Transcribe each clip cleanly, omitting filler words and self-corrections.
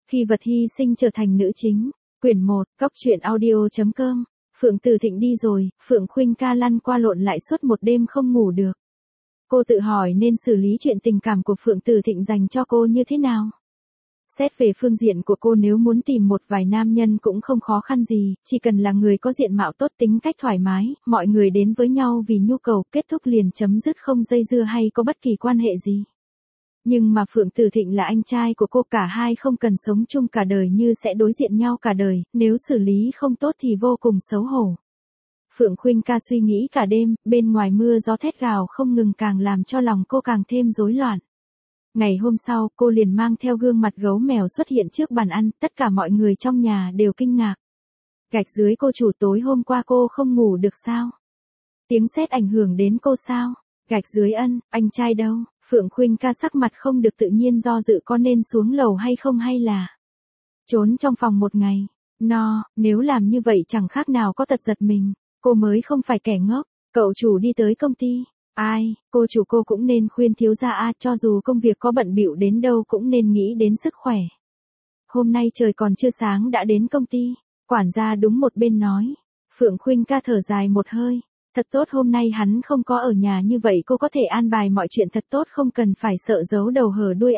Khi vật hy sinh trở thành nữ chính. Quyển 1, Cóc truyện audio.com. Phượng Từ Thịnh đi rồi, Phượng Khuynh ca lăn qua lộn lại suốt một đêm không ngủ được. Cô tự hỏi nên xử lý chuyện tình cảm của Phượng Từ Thịnh dành cho cô như thế nào. Xét về phương diện của cô, nếu muốn tìm một vài nam nhân cũng không khó khăn gì, chỉ cần là người có diện mạo tốt, tính cách thoải mái, mọi người đến với nhau vì nhu cầu, kết thúc liền chấm dứt, không dây dưa hay có bất kỳ quan hệ gì. Nhưng mà Phượng Từ Thịnh là anh trai của cô, cả hai không cần sống chung cả đời như sẽ đối diện nhau cả đời, nếu xử lý không tốt thì vô cùng xấu hổ. Phượng Khuynh ca suy nghĩ cả đêm, bên ngoài mưa gió thét gào không ngừng càng làm cho lòng cô càng thêm rối loạn. Ngày hôm sau, cô liền mang theo gương mặt gấu mèo xuất hiện trước bàn ăn, tất cả mọi người trong nhà đều kinh ngạc. Gạch dưới cô chủ, tối hôm qua cô không ngủ được sao? Tiếng sét ảnh hưởng đến cô sao? Gạch dưới ân, anh trai đâu? Phượng Khuynh ca sắc mặt không được tự nhiên, do dự có nên xuống lầu hay không, hay là trốn trong phòng một ngày. Nếu làm như vậy chẳng khác nào có tật giật mình. Cô mới không phải kẻ ngốc. Cậu chủ đi tới công ty. Ai, cô chủ, cô cũng nên khuyên thiếu gia cho dù công việc có bận bịu đến đâu cũng nên nghĩ đến sức khỏe. Hôm nay trời còn chưa sáng đã đến công ty. Quản gia đúng một bên nói. Phượng Khuynh ca thở dài một hơi. Thật tốt hôm nay hắn không có ở nhà, như vậy cô có thể an bài mọi chuyện thật tốt, không cần phải sợ giấu đầu hở đuôi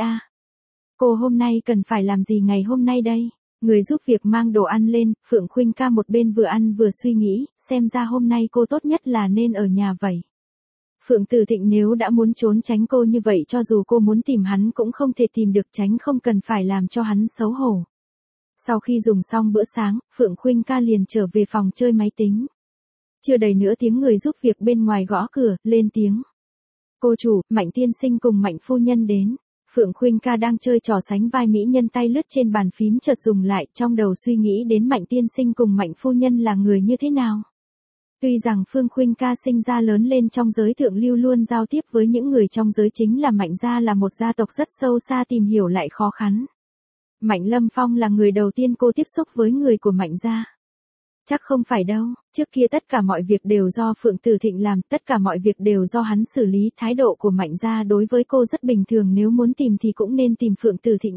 Cô hôm nay cần phải làm gì ngày hôm nay đây? Người giúp việc mang đồ ăn lên, Phượng Khuynh ca một bên vừa ăn vừa suy nghĩ, xem ra hôm nay cô tốt nhất là nên ở nhà vậy. Phượng Từ Thịnh nếu đã muốn trốn tránh cô như vậy, cho dù cô muốn tìm hắn cũng không thể tìm được, tránh không cần phải làm cho hắn xấu hổ. Sau khi dùng xong bữa sáng, Phượng Khuynh ca liền trở về phòng chơi máy tính. Chưa đầy nửa tiếng, người giúp việc bên ngoài gõ cửa, lên tiếng. Cô chủ, Mạnh tiên sinh cùng Mạnh phu nhân đến. Phượng Khuynh ca đang chơi trò sánh vai mỹ nhân, tay lướt trên bàn phím chợt dừng lại, trong đầu suy nghĩ đến Mạnh tiên sinh cùng Mạnh phu nhân là người như thế nào. Tuy rằng Phượng Khuynh ca sinh ra lớn lên trong giới thượng lưu, luôn giao tiếp với những người trong giới chính là Mạnh gia, là một gia tộc rất sâu xa, tìm hiểu lại khó khăn. Mạnh Lâm Phong là người đầu tiên cô tiếp xúc với người của Mạnh gia. Chắc không phải đâu, trước kia tất cả mọi việc đều do Phượng Từ Thịnh làm, tất cả mọi việc đều do hắn xử lý, thái độ của Mạnh gia đối với cô rất bình thường, nếu muốn tìm thì cũng nên tìm Phượng Từ Thịnh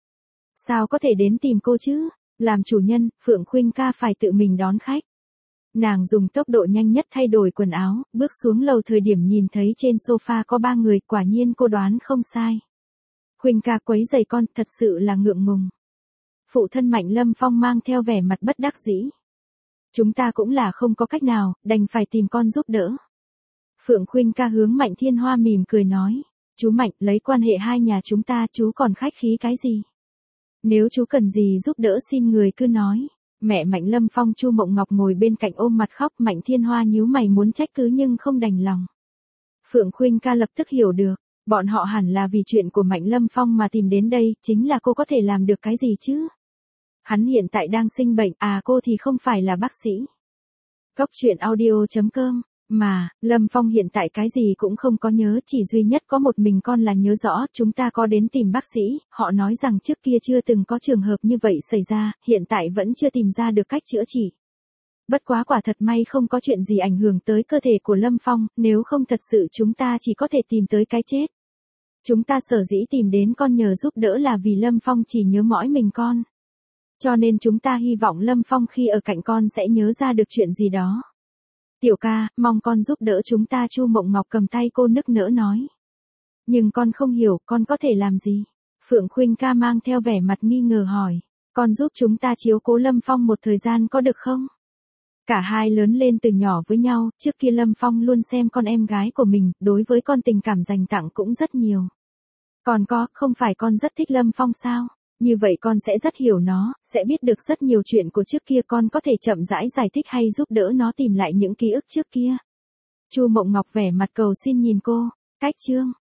Sao có thể đến tìm cô chứ? Làm chủ nhân, Phượng Khuynh ca phải tự mình đón khách. Nàng dùng tốc độ nhanh nhất thay đổi quần áo, bước xuống lầu, thời điểm nhìn thấy trên sofa có 3 người, quả nhiên cô đoán không sai. Khuynh ca quấy rầy con, thật sự là ngượng ngùng. Phụ thân Mạnh Lâm Phong mang theo vẻ mặt bất đắc dĩ. Chúng ta cũng là không có cách nào, đành phải tìm con giúp đỡ. Phượng Khuynh ca hướng Mạnh Thiên Hoa mỉm cười nói. Chú Mạnh, lấy quan hệ hai nhà chúng ta, chú còn khách khí cái gì? Nếu chú cần gì giúp đỡ xin người cứ nói. Mẹ Mạnh Lâm Phong Chu Mộng Ngọc ngồi bên cạnh ôm mặt khóc, Mạnh Thiên Hoa nhíu mày muốn trách cứ nhưng không đành lòng. Phượng Khuynh ca lập tức hiểu được, bọn họ hẳn là vì chuyện của Mạnh Lâm Phong mà tìm đến đây, chính là cô có thể làm được cái gì chứ? Hắn hiện tại đang sinh bệnh, cô thì không phải là bác sĩ. Cóc truyện audio.com, mà, Lâm Phong hiện tại cái gì cũng không có nhớ, chỉ duy nhất có một mình con là nhớ rõ, chúng ta có đến tìm bác sĩ, họ nói rằng trước kia chưa từng có trường hợp như vậy xảy ra, hiện tại vẫn chưa tìm ra được cách chữa trị. Bất quá quả thật may không có chuyện gì ảnh hưởng tới cơ thể của Lâm Phong, nếu không thật sự chúng ta chỉ có thể tìm tới cái chết. Chúng ta sở dĩ tìm đến con nhờ giúp đỡ là vì Lâm Phong chỉ nhớ mỗi mình con. Cho nên chúng ta hy vọng Lâm Phong khi ở cạnh con sẽ nhớ ra được chuyện gì đó. Tiểu ca, mong con giúp đỡ chúng ta. Chu Mộng Ngọc cầm tay cô nức nở nói. Nhưng con không hiểu, con có thể làm gì? Phượng Khuynh ca mang theo vẻ mặt nghi ngờ hỏi. Con giúp chúng ta chiếu cố Lâm Phong một thời gian có được không? Cả hai lớn lên từ nhỏ với nhau, trước kia Lâm Phong luôn xem con em gái của mình, đối với con tình cảm dành tặng cũng rất nhiều. Còn không phải con rất thích Lâm Phong sao? Như vậy con sẽ rất hiểu nó, sẽ biết được rất nhiều chuyện của trước kia, con có thể chậm rãi giải thích hay giúp đỡ nó tìm lại những ký ức trước kia. Chu Mộng Ngọc vẻ mặt cầu xin nhìn cô. Cách chương